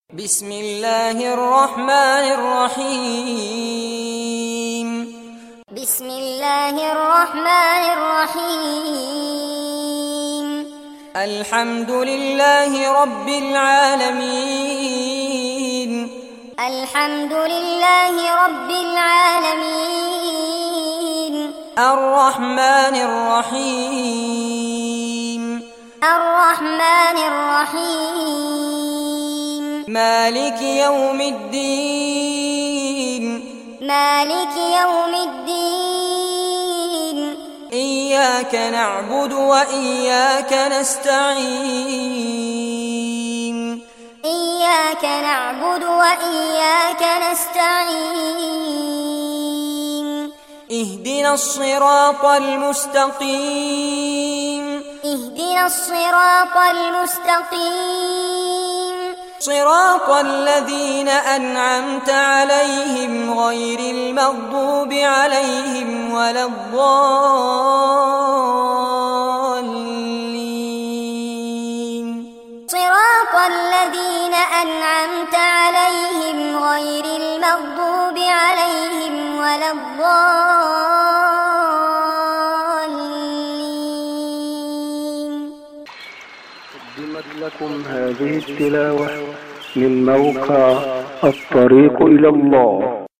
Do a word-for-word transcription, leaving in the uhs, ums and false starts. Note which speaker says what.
Speaker 1: بسم الله الرحمن الرحيم
Speaker 2: بسم الله الرحمن الرحيم
Speaker 1: الحمد لله رب العالمين
Speaker 2: الحمد لله رب العالمين
Speaker 1: الرحمن الرحيم
Speaker 2: الرحمن الرحيم
Speaker 1: مالك يوم الدين
Speaker 2: مالك يوم الدين
Speaker 1: إياك نعبد وإياك نستعين
Speaker 2: إياك نعبد وإياك نستعين
Speaker 1: اهدنا الصراط المستقيم
Speaker 2: اهدنا الصراط المستقيم
Speaker 1: صراط الذين أنعمت عليهم غير المغضوب عليهم ولا الضالين
Speaker 2: صراط الذين أنعمت عليهم غير المغضوب عليهم ولا الضالين.
Speaker 3: قدمت لكم هذه التلاوة من موقع الطريق إلى الله.